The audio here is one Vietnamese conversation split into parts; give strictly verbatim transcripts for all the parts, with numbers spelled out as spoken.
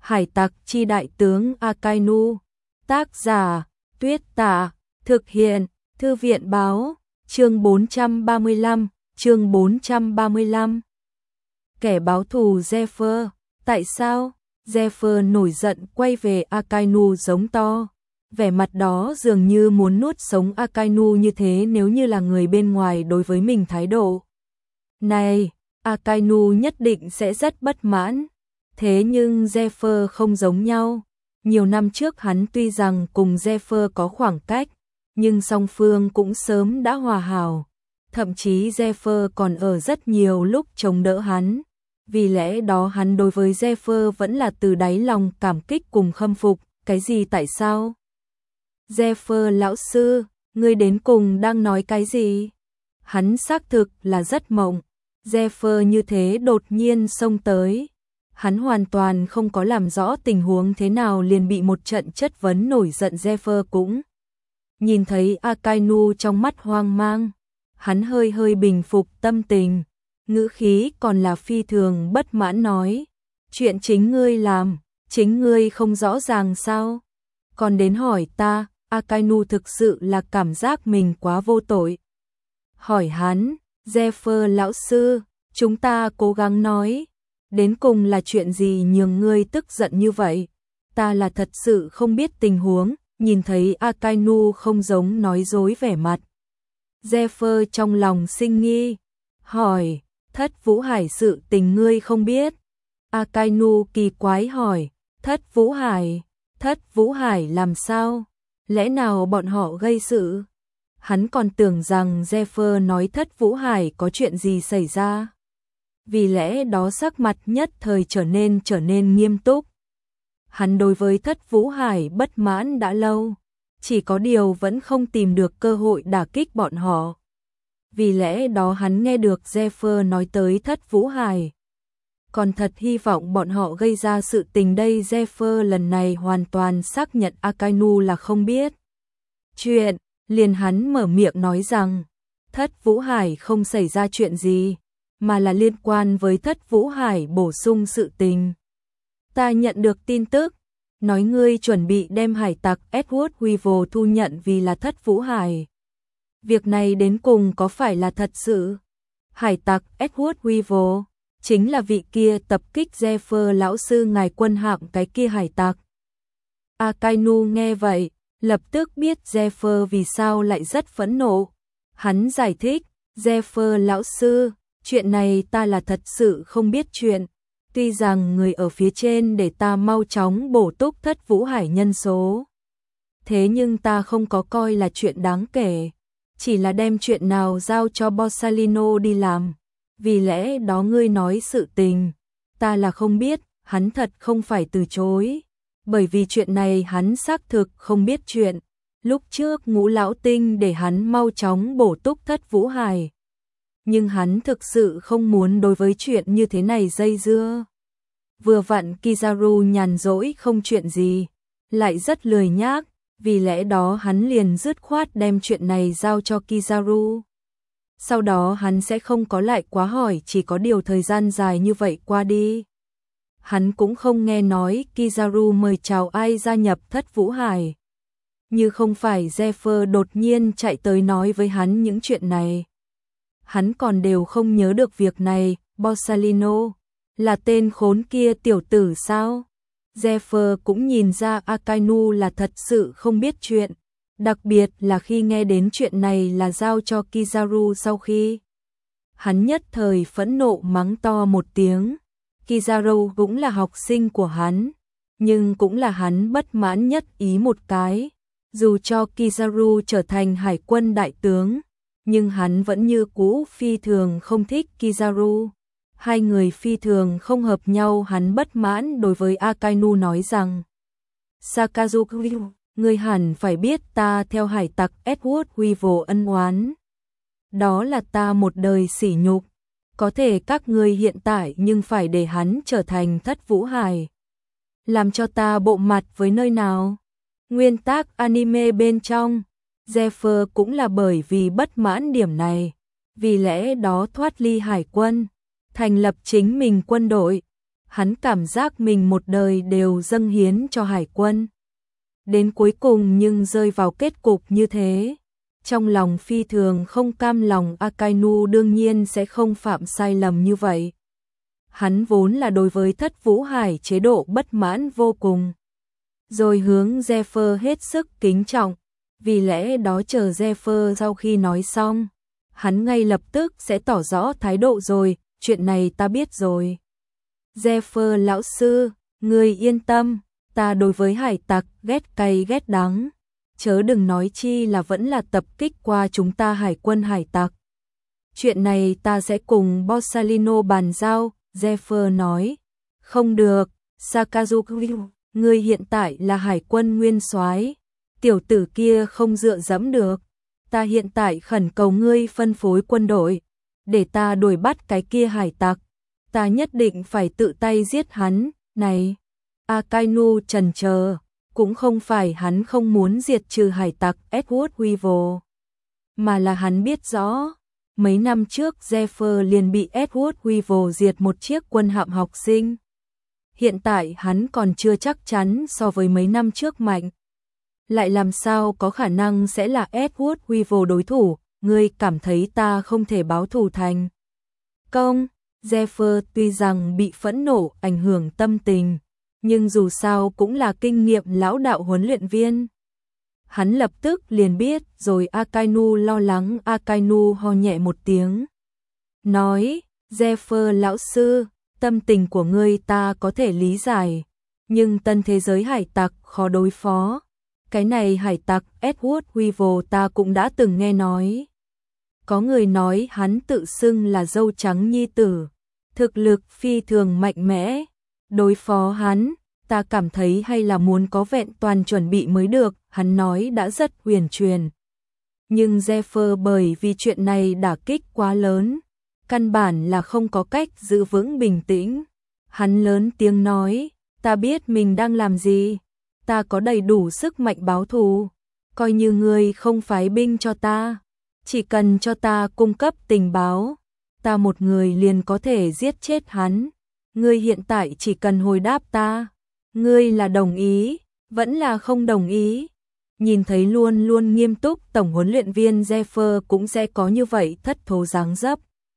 Hải tặc chi đại tướng Akainu. Tác giả, Tuyết Tạ. Thực hiện, Thư viện báo. Chương bốn trăm ba mươi lăm, chương bốn trăm ba mươi lăm. Kẻ báo thù Zephyr. Tại sao? Zephyr nổi giận quay về Akainu giống to. Vẻ mặt đó dường như muốn nuốt sống Akainu như thế nếu như là người bên ngoài đối với mình thái độ. Này, Akainu nhất định sẽ rất bất mãn. Thế nhưng Zephyr không giống nhau. Nhiều năm trước hắn tuy rằng cùng Zephyr có khoảng cách, nhưng song phương cũng sớm đã hòa hảo. Thậm chí Zephyr còn ở rất nhiều lúc chống đỡ hắn. Vì lẽ đó hắn đối với Zephyr vẫn là từ đáy lòng cảm kích cùng khâm phục. Cái gì tại sao? Zephyr lão sư, ngươi đến cùng đang nói cái gì? Hắn xác thực là rất mộng. Zephyr như thế đột nhiên xông tới. Hắn hoàn toàn không có làm rõ tình huống thế nào liền bị một trận chất vấn nổi giận. Zephyr cũng nhìn thấy Akainu trong mắt hoang mang. Hắn hơi hơi bình phục tâm tình, ngữ khí còn là phi thường bất mãn nói. Chuyện chính ngươi làm, chính ngươi không rõ ràng sao? Còn đến hỏi ta. Akainu thực sự là cảm giác mình quá vô tội. Hỏi hắn, Zephyr lão sư, chúng ta cố gắng nói. Đến cùng là chuyện gì nhường ngươi tức giận như vậy? Ta là thật sự không biết tình huống. Nhìn thấy Akainu không giống nói dối vẻ mặt, Zephyr trong lòng sinh nghi. Hỏi, Thất Vũ Hải sự tình ngươi không biết? Akainu kỳ quái hỏi, Thất Vũ Hải? Thất Vũ Hải làm sao? Lẽ nào bọn họ gây sự? Hắn còn tưởng rằng Zephyr nói Thất Vũ Hải có chuyện gì xảy ra. Vì lẽ đó sắc mặt nhất thời trở nên trở nên nghiêm túc. Hắn đối với Thất Vũ Hải bất mãn đã lâu, chỉ có điều vẫn không tìm được cơ hội đả kích bọn họ. Vì lẽ đó hắn nghe được Zephyr nói tới Thất Vũ Hải. Còn thật hy vọng bọn họ gây ra sự tình đây. Zephyr lần này hoàn toàn xác nhận Akainu là không biết chuyện, liền hắn mở miệng nói rằng Thất Vũ Hải không xảy ra chuyện gì, mà là liên quan với Thất Vũ Hải bổ sung sự tình. Ta nhận được tin tức, nói ngươi chuẩn bị đem hải tặc Edward Weevil thu nhận vì là Thất Vũ Hải. Việc này đến cùng có phải là thật sự? Hải tặc Edward Weevil chính là vị kia tập kích Zephyr lão sư ngài quân hạng cái kia hải tặc. Akainu nghe vậy, lập tức biết Zephyr vì sao lại rất phẫn nộ. Hắn giải thích, Zephyr lão sư, chuyện này ta là thật sự không biết chuyện. Tuy rằng người ở phía trên để ta mau chóng bổ túc Thất Vũ Hải nhân số. Thế nhưng ta không có coi là chuyện đáng kể. Chỉ là đem chuyện nào giao cho Borsalino đi làm. Vì lẽ đó ngươi nói sự tình, ta là không biết. Hắn thật không phải từ chối. Bởi vì chuyện này hắn xác thực không biết chuyện. Lúc trước Ngũ Lão Tinh để hắn mau chóng bổ túc Thất Vũ Hải. Nhưng hắn thực sự không muốn đối với chuyện như thế này dây dưa. Vừa vặn Kizaru nhàn rỗi không chuyện gì, lại rất lười nhác, vì lẽ đó hắn liền dứt khoát đem chuyện này giao cho Kizaru. Sau đó hắn sẽ không có lại quá hỏi, chỉ có điều thời gian dài như vậy qua đi. Hắn cũng không nghe nói Kizaru mời chào ai gia nhập Thất Vũ Hải. Như không phải Zephyr đột nhiên chạy tới nói với hắn những chuyện này. Hắn còn đều không nhớ được việc này. Borsalino là tên khốn kia tiểu tử sao? Zephyr cũng nhìn ra Akainu là thật sự không biết chuyện, đặc biệt là khi nghe đến chuyện này là giao cho Kizaru sau khi. Hắn nhất thời phẫn nộ mắng to một tiếng. Kizaru cũng là học sinh của hắn, nhưng cũng là hắn bất mãn nhất ý một cái. Dù cho Kizaru trở thành hải quân đại tướng, nhưng hắn vẫn như cũ phi thường không thích Kizaru. Hai người phi thường không hợp nhau. Hắn bất mãn đối với Akainu nói rằng Sakazuki, ngươi hẳn phải biết ta theo hải tặc Edward Weevil ân oán. Đó là ta một đời sỉ nhục. Có thể các ngươi hiện tại nhưng phải để hắn trở thành Thất Vũ Hải. Làm cho ta bộ mặt với nơi nào? Nguyên tác anime bên trong, Zephyr cũng là bởi vì bất mãn điểm này. Vì lẽ đó thoát ly hải quân, thành lập chính mình quân đội. Hắn cảm giác mình một đời đều dâng hiến cho hải quân. Đến cuối cùng nhưng rơi vào kết cục như thế. Trong lòng phi thường không cam lòng, Akainu đương nhiên sẽ không phạm sai lầm như vậy. Hắn vốn là đối với Thất Vũ Hải chế độ bất mãn vô cùng. Rồi hướng Zephyr hết sức kính trọng, vì lẽ đó chờ Zephyr sau khi nói xong, hắn ngay lập tức sẽ tỏ rõ thái độ rồi, chuyện này ta biết rồi. Zephyr lão sư, ngươi yên tâm, ta đối với hải tặc ghét cay ghét đắng, chớ đừng nói chi là vẫn là tập kích qua chúng ta hải quân hải tặc. Chuyện này ta sẽ cùng Borsalino bàn giao, Zephyr nói. Không được, Sakazuki, ngươi hiện tại là hải quân nguyên soái, tiểu tử kia không dựa dẫm được. Ta hiện tại khẩn cầu ngươi phân phối quân đội, để ta đuổi bắt cái kia hải tặc. Ta nhất định phải tự tay giết hắn, này. Akainu trần chờ, cũng không phải hắn không muốn diệt trừ hải tặc Edward Weevil, mà là hắn biết rõ, mấy năm trước Zephyr liền bị Edward Weevil diệt một chiếc quân hạm học sinh. Hiện tại hắn còn chưa chắc chắn so với mấy năm trước mạnh. Lại làm sao có khả năng sẽ là Edward Weevil đối thủ, ngươi cảm thấy ta không thể báo thù thành công. Zephyr tuy rằng bị phẫn nộ ảnh hưởng tâm tình, nhưng dù sao cũng là kinh nghiệm lão đạo huấn luyện viên. Hắn lập tức liền biết rồi. Akainu lo lắng, Akainu ho nhẹ một tiếng. Nói, Zephyr lão sư, tâm tình của ngươi ta có thể lý giải, nhưng tân thế giới hải tặc khó đối phó. Cái này hải tặc Edward Weevil ta cũng đã từng nghe nói. Có người nói hắn tự xưng là dâu trắng nhi tử, thực lực phi thường mạnh mẽ. Đối phó hắn, ta cảm thấy hay là muốn có vẹn toàn chuẩn bị mới được, hắn nói đã rất huyền truyền. Nhưng Zephyr bởi vì chuyện này đả kích quá lớn, căn bản là không có cách giữ vững bình tĩnh. Hắn lớn tiếng nói, ta biết mình đang làm gì, ta có đầy đủ sức mạnh báo thù, coi như ngươi không phái binh cho ta, chỉ cần cho ta cung cấp tình báo, ta một người liền có thể giết chết hắn. Ngươi hiện tại chỉ cần hồi đáp ta, ngươi là đồng ý, vẫn là không đồng ý. Nhìn thấy luôn luôn nghiêm túc tổng huấn luyện viên Zephyr cũng sẽ có như vậy thất thố dáng dấp.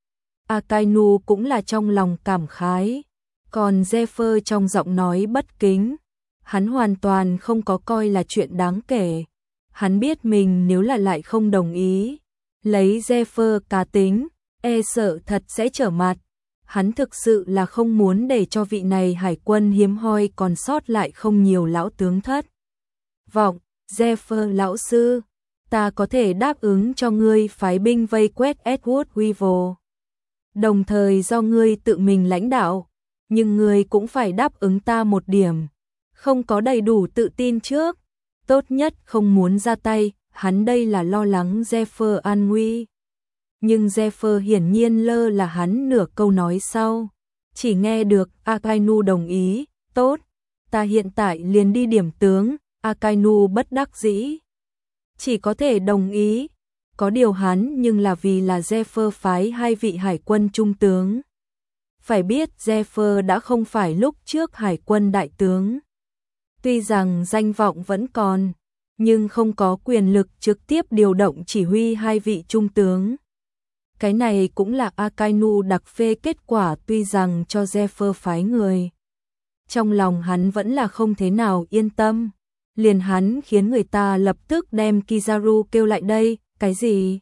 Akainu cũng là trong lòng cảm khái, còn Zephyr trong giọng nói bất kính, hắn hoàn toàn không có coi là chuyện đáng kể. Hắn biết mình nếu là lại không đồng ý, lấy Zephyr cá tính, e sợ thật sẽ trở mặt. Hắn thực sự là không muốn để cho vị này hải quân hiếm hoi còn sót lại không nhiều lão tướng thất vọng. Zephyr lão sư, ta có thể đáp ứng cho ngươi phái binh vây quét Edward Weevil, đồng thời do ngươi tự mình lãnh đạo, nhưng ngươi cũng phải đáp ứng ta một điểm, không có đầy đủ tự tin trước, tốt nhất không muốn ra tay. Hắn đây là lo lắng Zephyr an nguy. Nhưng Zephyr hiển nhiên lơ là hắn nửa câu nói sau, chỉ nghe được Akainu đồng ý. Tốt, ta hiện tại liền đi điểm tướng. Akainu bất đắc dĩ, chỉ có thể đồng ý. Có điều hắn nhưng là vì là Zephyr phái hai vị hải quân trung tướng. Phải biết Zephyr đã không phải lúc trước hải quân đại tướng. Tuy rằng danh vọng vẫn còn, nhưng không có quyền lực trực tiếp điều động chỉ huy hai vị trung tướng. Cái này cũng là Akainu đặc phê kết quả. Tuy rằng cho Zephyr phái người, trong lòng hắn vẫn là không thế nào yên tâm. Liền hắn khiến người ta lập tức đem Kizaru kêu lại đây. Cái gì?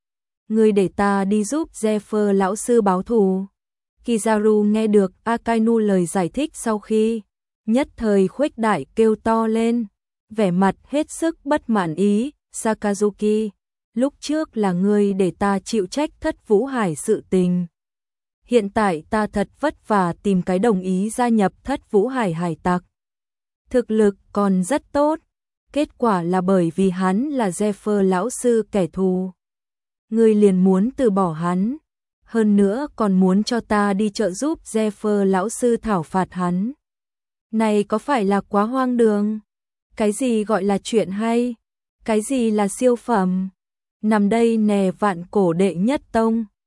Ngươi để ta đi giúp Zephyr lão sư báo thù. Kizaru nghe được Akainu lời giải thích sau khi, nhất thời khuếch đại kêu to lên, vẻ mặt hết sức bất mãn ý. Sakazuki, lúc trước là ngươi để ta chịu trách Thất Vũ Hải sự tình. Hiện tại ta thật vất vả tìm cái đồng ý gia nhập Thất Vũ Hải hải tặc. Thực lực còn rất tốt, kết quả là bởi vì hắn là Zephyr lão sư kẻ thù. Ngươi liền muốn từ bỏ hắn, hơn nữa còn muốn cho ta đi trợ giúp Zephyr lão sư thảo phạt hắn. Này có phải là quá hoang đường? Cái gì gọi là chuyện hay? Cái gì là siêu phẩm? Nằm đây nè vạn cổ đệ nhất tông.